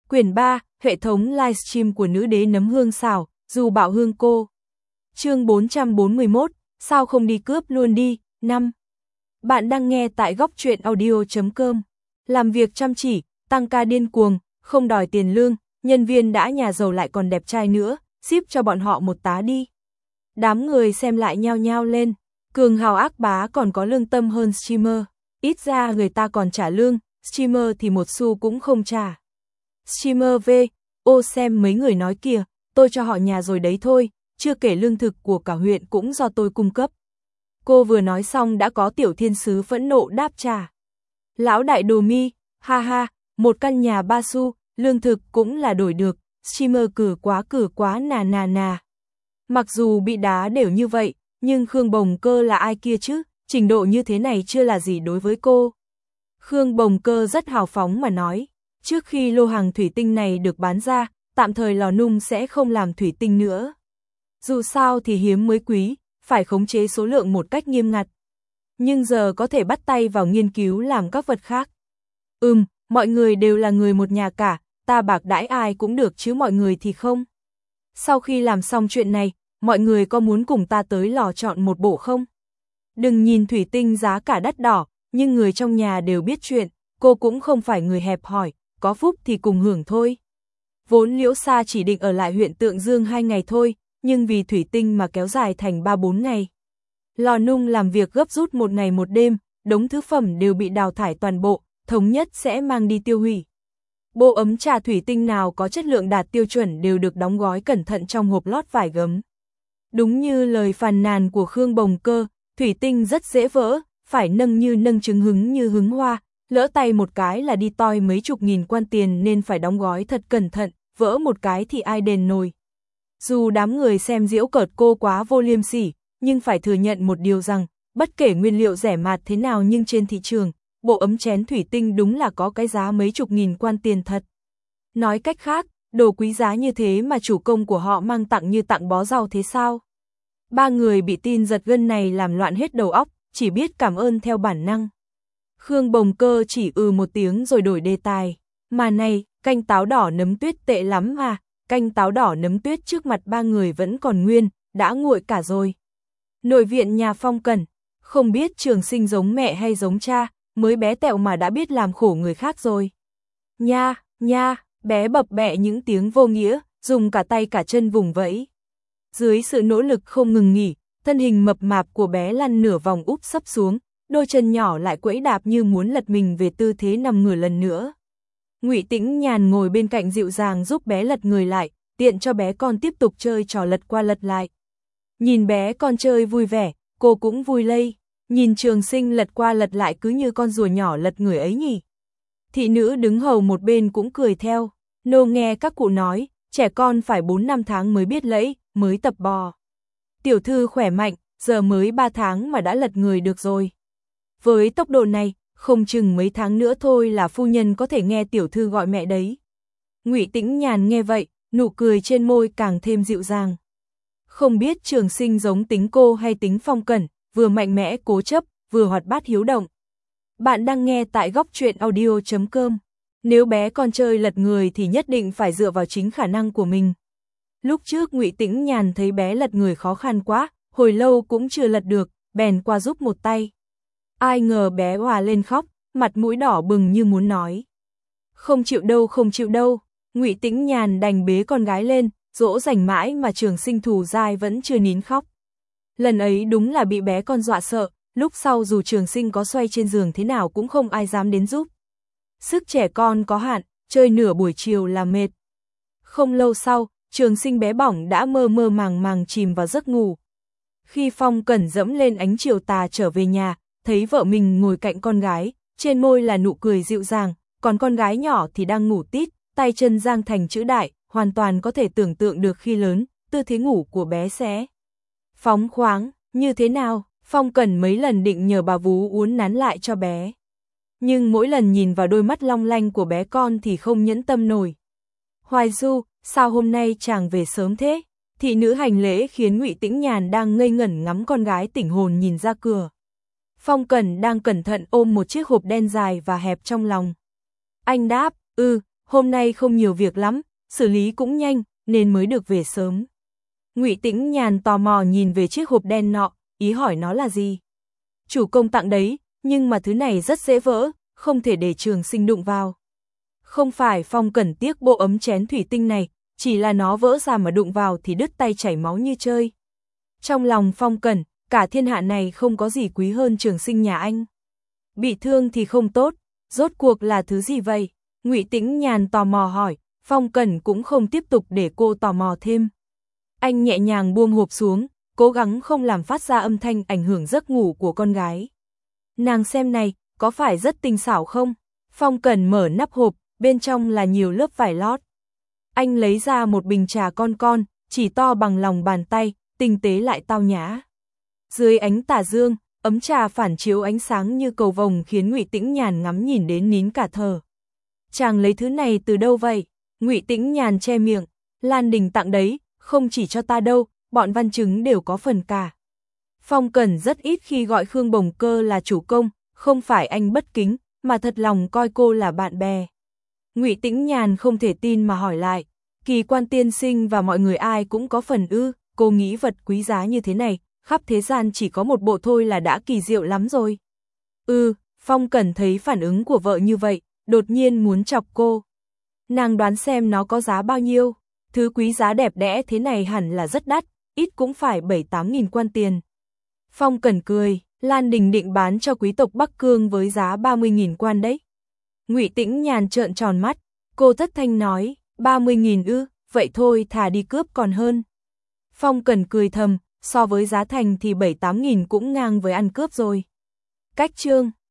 Quyển 3, hệ thống livestream của nữ đế nấm hương xào, dù bảo hương cô. Chương 441, sao không đi cướp luôn đi, 5. Bạn đang nghe tại góc truyện audio.com. Làm việc chăm chỉ, tăng ca điên cuồng, không đòi tiền lương, nhân viên đã nhà giàu lại còn đẹp trai nữa, ship cho bọn họ một tá đi. Đám người xem lại nhao nhao lên, cường hào ác bá còn có lương tâm hơn streamer, ít ra người ta còn trả lương, streamer thì một xu cũng không trả. Streamer V, ô xem mấy người nói kìa, tôi cho họ nhà rồi đấy thôi, chưa kể lương thực của cả huyện cũng do tôi cung cấp. Cô vừa nói xong đã có tiểu thiên sứ phẫn nộ đáp trả. Lão đại đồ mi, ha ha, một căn nhà 3 xu, lương thực cũng là đổi được, streamer cử quá nà. Mặc dù bị đá đều như vậy, nhưng Khương Bồng Cơ là ai kia chứ, trình độ như thế này chưa là gì đối với cô. Khương Bồng Cơ rất hào phóng mà nói, trước khi lô hàng thủy tinh này được bán ra, tạm thời lò nung sẽ không làm thủy tinh nữa. Dù sao thì hiếm mới quý, phải khống chế số lượng một cách nghiêm ngặt. Nhưng giờ có thể bắt tay vào nghiên cứu làm các vật khác. Mọi người đều là người một nhà cả, ta bạc đãi ai cũng được chứ mọi người thì không. Sau khi làm xong chuyện này, mọi người có muốn cùng ta tới lò chọn một bộ không? Đừng nhìn thủy tinh giá cả đắt đỏ, nhưng người trong nhà đều biết chuyện, cô cũng không phải người hẹp hòi, có phúc thì cùng hưởng thôi. Vốn Liễu Sa chỉ định ở lại huyện Tượng Dương 2 ngày thôi, nhưng vì thủy tinh mà kéo dài thành 3-4 ngày. Lò nung làm việc gấp rút 1 ngày 1 đêm, đống thứ phẩm đều bị đào thải toàn bộ, thống nhất sẽ mang đi tiêu hủy. Bộ ấm trà thủy tinh nào có chất lượng đạt tiêu chuẩn đều được đóng gói cẩn thận trong hộp lót vải gấm. Đúng như lời phàn nàn của Khương Bồng Cơ, thủy tinh rất dễ vỡ, phải nâng như nâng trứng hứng như hứng hoa, lỡ tay một cái là đi toi mấy chục nghìn quan tiền nên phải đóng gói thật cẩn thận, vỡ một cái thì ai đền nổi. Dù đám người xem giễu cợt cô quá vô liêm sỉ, nhưng phải thừa nhận một điều rằng, bất kể nguyên liệu rẻ mạt thế nào nhưng trên thị trường, bộ ấm chén thủy tinh đúng là có cái giá mấy chục nghìn quan tiền thật. Nói cách khác, đồ quý giá như thế mà chủ công của họ mang tặng như tặng bó rau thế sao? 3 người bị tin giật gân này làm loạn hết đầu óc, chỉ biết cảm ơn theo bản năng. Khương Bồng Cơ chỉ một tiếng rồi đổi đề tài. Mà này, canh táo đỏ nấm tuyết tệ lắm à, canh táo đỏ nấm tuyết trước mặt 3 người vẫn còn nguyên, đã nguội cả rồi. Nội viện nhà Phong Cẩn, không biết Trường Sinh giống mẹ hay giống cha, mới bé tẹo mà đã biết làm khổ người khác rồi. Nha, bé bập bẹ những tiếng vô nghĩa, dùng cả tay cả chân vùng vẫy. Dưới sự nỗ lực không ngừng nghỉ, thân hình mập mạp của bé lăn nửa vòng úp sấp xuống, đôi chân nhỏ lại quẫy đạp như muốn lật mình về tư thế nằm ngửa lần nữa. Ngụy Tĩnh Nhàn ngồi bên cạnh dịu dàng giúp bé lật người lại, tiện cho bé con tiếp tục chơi trò lật qua lật lại. Nhìn bé con chơi vui vẻ, cô cũng vui lây, nhìn Trường Sinh lật qua lật lại cứ như con rùa nhỏ lật người ấy nhỉ. Thị nữ đứng hầu một bên cũng cười theo, nô nghe các cụ nói, trẻ con phải 4-5 tháng mới biết lẫy, mới tập bò. Tiểu thư khỏe mạnh, giờ mới 3 tháng mà đã lật người được rồi. Với tốc độ này, không chừng mấy tháng nữa thôi là phu nhân có thể nghe tiểu thư gọi mẹ đấy. Ngụy Tĩnh Nhàn nghe vậy, nụ cười trên môi càng thêm dịu dàng. Không biết Trường Sinh giống tính cô hay tính Phong Cẩn, vừa mạnh mẽ cố chấp, vừa hoạt bát hiếu động. Bạn đang nghe tại góc truyện audio.com. Nếu bé con chơi lật người thì nhất định phải dựa vào chính khả năng của mình. Lúc trước Ngụy Tĩnh Nhàn thấy bé lật người khó khăn quá, hồi lâu cũng chưa lật được, bèn qua giúp một tay. Ai ngờ bé òa lên khóc, mặt mũi đỏ bừng như muốn nói. Không chịu đâu, Ngụy Tĩnh Nhàn đành bế con gái lên, dỗ dành mãi mà Trường Sinh thù dai vẫn chưa nín khóc. Lần ấy đúng là bị bé con dọa sợ, lúc sau dù Trường Sinh có xoay trên giường thế nào cũng không ai dám đến giúp. Sức trẻ con có hạn, chơi nửa buổi chiều là mệt. Không lâu sau, Trường Sinh bé bỏng đã mơ màng chìm vào giấc ngủ. Khi Phong Cẩn dẫm lên ánh chiều tà trở về nhà, thấy vợ mình ngồi cạnh con gái, trên môi là nụ cười dịu dàng, còn con gái nhỏ thì đang ngủ tít, tay chân giang thành chữ đại, hoàn toàn có thể tưởng tượng được khi lớn, tư thế ngủ của bé sẽ phóng khoáng, như thế nào. Phong Cẩn mấy lần định nhờ bà vú uốn nắn lại cho bé. Nhưng mỗi lần nhìn vào đôi mắt long lanh của bé con thì không nhẫn tâm nổi. Hoài Du, sao hôm nay chàng về sớm thế? Thị nữ hành lễ khiến Ngụy Tĩnh Nhàn đang ngây ngẩn ngắm con gái tỉnh hồn nhìn ra cửa. Phong Cẩn đang cẩn thận ôm một chiếc hộp đen dài và hẹp trong lòng. Anh đáp, hôm nay không nhiều việc lắm, xử lý cũng nhanh, nên mới được về sớm. Ngụy Tĩnh Nhàn tò mò nhìn về chiếc hộp đen nọ, ý hỏi nó là gì. Chủ công tặng đấy, nhưng mà thứ này rất dễ vỡ, không thể để Trường Sinh đụng vào. Không phải Phong Cẩn tiếc bộ ấm chén thủy tinh này, chỉ là nó vỡ ra mà đụng vào thì đứt tay chảy máu như chơi. Trong lòng Phong Cẩn, cả thiên hạ này không có gì quý hơn Trường Sinh nhà anh. Bị thương thì không tốt, rốt cuộc là thứ gì vậy? Ngụy Tĩnh Nhàn tò mò hỏi, Phong Cẩn cũng không tiếp tục để cô tò mò thêm. Anh nhẹ nhàng buông hộp xuống, cố gắng không làm phát ra âm thanh ảnh hưởng giấc ngủ của con gái. Nàng xem này, có phải rất tinh xảo không? Phong Cẩn mở nắp hộp, bên trong là nhiều lớp vải lót. Anh lấy ra một bình trà con, chỉ to bằng lòng bàn tay, tinh tế lại tao nhã. Dưới ánh tà dương, ấm trà phản chiếu ánh sáng như cầu vồng khiến Ngụy Tĩnh Nhàn ngắm nhìn đến nín cả thở. Chàng lấy thứ này từ đâu vậy? Ngụy Tĩnh Nhàn che miệng, Lan Đình tặng đấy, không chỉ cho ta đâu, bọn văn chứng đều có phần cả. Phong Cẩn rất ít khi gọi Khương Bồng Cơ là chủ công, không phải anh bất kính, mà thật lòng coi cô là bạn bè. Ngụy Tĩnh Nhàn không thể tin mà hỏi lại, Kỳ Quan tiên sinh và mọi người ai cũng có phần ư? Cô nghĩ vật quý giá như thế này, khắp thế gian chỉ có một bộ thôi là đã kỳ diệu lắm rồi. Phong Cẩn thấy phản ứng của vợ như vậy, đột nhiên muốn chọc cô. Nàng đoán xem nó có giá bao nhiêu, thứ quý giá đẹp đẽ thế này hẳn là rất đắt, ít cũng phải 7-8 nghìn quan tiền. Phong Cẩn cười, Lan Đình định bán cho quý tộc Bắc Cương với giá 30.000 quan đấy. Ngụy Tĩnh Nhàn trợn tròn mắt, cô thất thanh nói, 30.000 ư, vậy thôi thà đi cướp còn hơn. Phong Cẩn cười thầm, so với giá thành thì 7-8 nghìn cũng ngang với ăn cướp rồi. Cách chương